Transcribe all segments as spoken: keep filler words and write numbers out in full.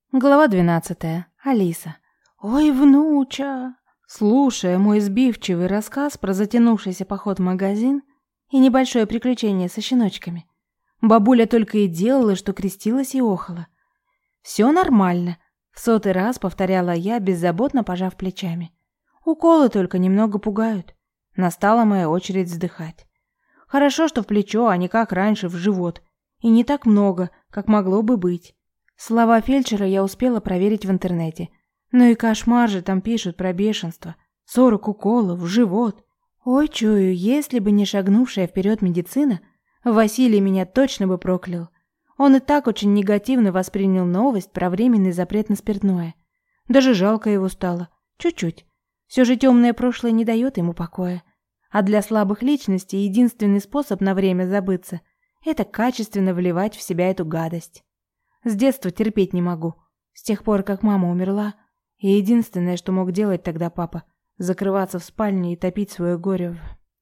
Глава двенадцатая. Алиса. «Ой, внуча!» Слушая мой сбивчивый рассказ про затянувшийся поход в магазин и небольшое приключение со щеночками, бабуля только и делала, что крестилась и охала. «Все нормально», — в сотый раз повторяла я, беззаботно пожав плечами. «Уколы только немного пугают». Настала моя очередь вздыхать. Хорошо, что в плечо, а не как раньше в живот. И не так много, как могло бы быть. Слова фельдшера я успела проверить в интернете. Ну и кошмар же там пишут про бешенство. Сорок уколов в живот. Ой, чую, если бы не шагнувшая вперед медицина, Василий меня точно бы проклял. Он и так очень негативно воспринял новость про временный запрет на спиртное. Даже жалко его стало. Чуть-чуть. Все же темное прошлое не дает ему покоя. А для слабых личностей единственный способ на время забыться – это качественно вливать в себя эту гадость. С детства терпеть не могу. С тех пор, как мама умерла, и единственное, что мог делать тогда папа – закрываться в спальне и топить свое горе в...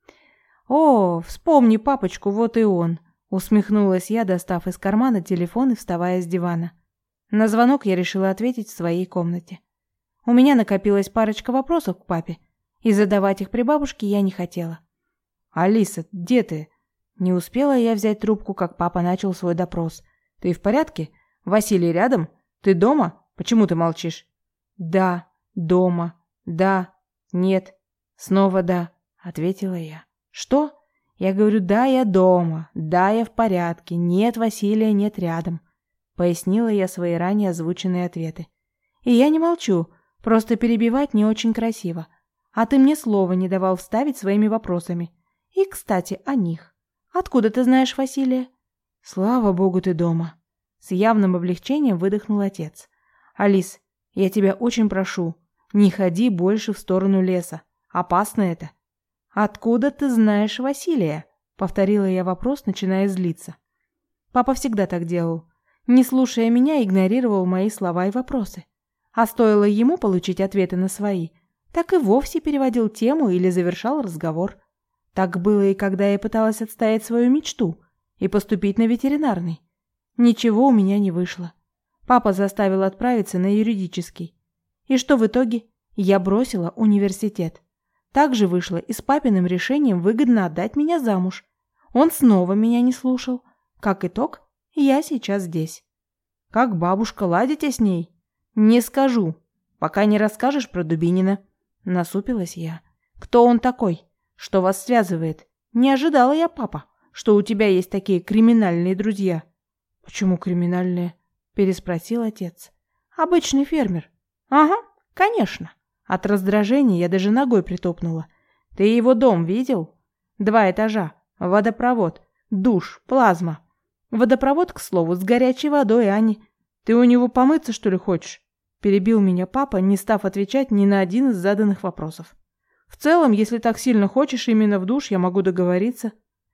«О, вспомни папочку, вот и он!» – усмехнулась я, достав из кармана телефон и вставая с дивана. На звонок я решила ответить в своей комнате. У меня накопилась парочка вопросов к папе, и задавать их при бабушке я не хотела. «Алиса, где ты?» Не успела я взять трубку, как папа начал свой допрос. «Ты в порядке? Василий рядом? Ты дома? Почему ты молчишь?» «Да, дома. Да, нет. Снова да», — ответила я. «Что?» «Я говорю, да, я дома. Да, я в порядке. Нет, Василия нет рядом», — пояснила я свои ранее озвученные ответы. «И я не молчу, просто перебивать не очень красиво. А ты мне слова не давал вставить своими вопросами. И, кстати, о них. Откуда ты знаешь Василия?» «Слава богу, ты дома». С явным облегчением выдохнул отец. «Алис, я тебя очень прошу, не ходи больше в сторону леса. Опасно это». «Откуда ты знаешь Василия?» Повторила я вопрос, начиная злиться. Папа всегда так делал. Не слушая меня, игнорировал мои слова и вопросы. А стоило ему получить ответы на свои, так и вовсе переводил тему или завершал разговор. Так было и когда я пыталась отстоять свою мечту и поступить на ветеринарный. Ничего у меня не вышло. Папа заставил отправиться на юридический. И что в итоге? Я бросила университет. Так же вышло и с папиным решением выгодно отдать меня замуж. Он снова меня не слушал. Как итог, я сейчас здесь. «Как бабушка, ладите с ней?» «Не скажу, пока не расскажешь про Дубинина». Насупилась я. «Кто он такой? Что вас связывает? Не ожидала я, папа, что у тебя есть такие криминальные друзья». «Почему криминальные?» – переспросил отец. «Обычный фермер». «Ага, конечно». От раздражения я даже ногой притопнула. «Ты его дом видел? Два этажа, водопровод, душ, плазма. Водопровод, к слову, с горячей водой, Ани. Ты у него помыться, что ли, хочешь?» Перебил меня папа, не став отвечать ни на один из заданных вопросов. «В целом, если так сильно хочешь именно в душ, я могу договориться».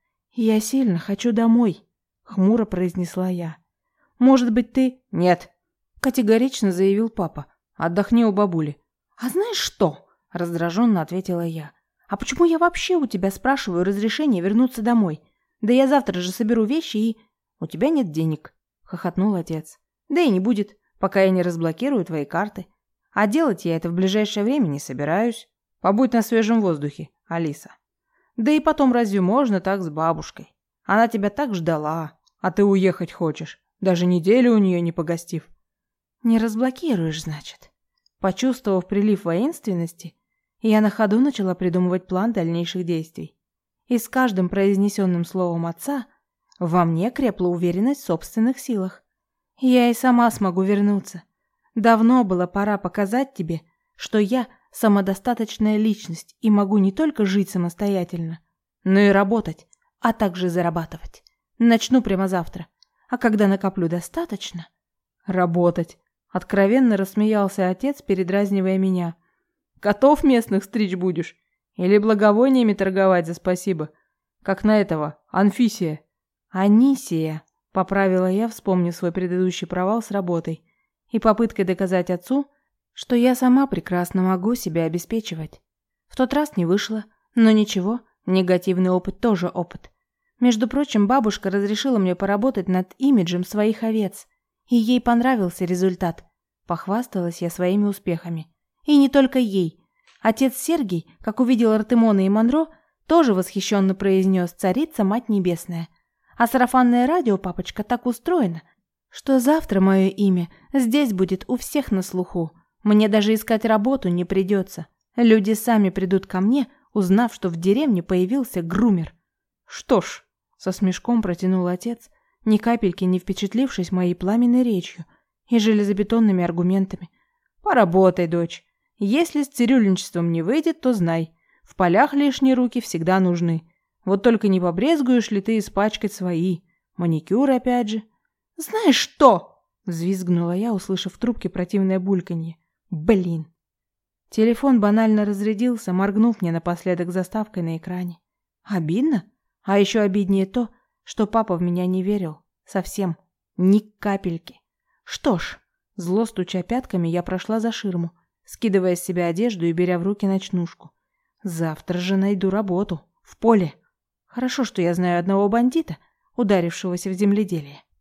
«Я сильно хочу домой», — хмуро произнесла я. «Может быть, ты...» «Нет», — категорично заявил папа. «Отдохни у бабули». «А знаешь что?» — раздраженно ответила я. «А почему я вообще у тебя спрашиваю разрешение вернуться домой? Да я завтра же соберу вещи и...» «У тебя нет денег», — хохотнул отец. «Да и не будет, пока я не разблокирую твои карты. А делать я это в ближайшее время не собираюсь. Побудь на свежем воздухе, Алиса. Да и потом, разве можно так с бабушкой? Она тебя так ждала, а ты уехать хочешь, даже неделю у нее не погостив». «Не разблокируешь, значит?» Почувствовав прилив воинственности, я на ходу начала придумывать план дальнейших действий. И с каждым произнесенным словом отца во мне крепла уверенность в собственных силах. Я и сама смогу вернуться. Давно было пора показать тебе, что я самодостаточная личность и могу не только жить самостоятельно, но и работать, а также зарабатывать. Начну прямо завтра. А когда накоплю достаточно... Работать. Откровенно рассмеялся отец, передразнивая меня. «Котов местных стричь будешь? Или благовониями торговать за спасибо? Как на этого, Анфисия». «Анисия», — поправила я, вспомнив свой предыдущий провал с работой и попыткой доказать отцу, что я сама прекрасно могу себя обеспечивать. В тот раз не вышло, но ничего, негативный опыт тоже опыт. Между прочим, бабушка разрешила мне поработать над имиджем своих овец, и ей понравился результат. Похвасталась я своими успехами. И не только ей. Отец Сергий, как увидел Артемона и Монро, тоже восхищенно произнес: «Царица, мать небесная». А сарафанное радио, папочка, так устроено, что завтра мое имя здесь будет у всех на слуху. Мне даже искать работу не придется. Люди сами придут ко мне, узнав, что в деревне появился грумер. Что ж, со смешком протянул отец, ни капельки не впечатлившись моей пламенной речью и железобетонными аргументами. Поработай, дочь. Если с цирюльничеством не выйдет, то знай, в полях лишние руки всегда нужны. Вот только не побрезгуешь ли ты испачкать свои. Маникюр опять же. Знаешь что? Взвизгнула я, услышав в трубке противное бульканье. Блин. Телефон банально разрядился, моргнув мне напоследок заставкой на экране. Обидно? А еще обиднее то, что папа в меня не верил. Совсем. Ни капельки. Что ж, зло стуча пятками, я прошла за ширму, скидывая с себя одежду и беря в руки ночнушку. Завтра же найду работу. В поле. Хорошо, что я знаю одного бандита, ударившегося в земледелие.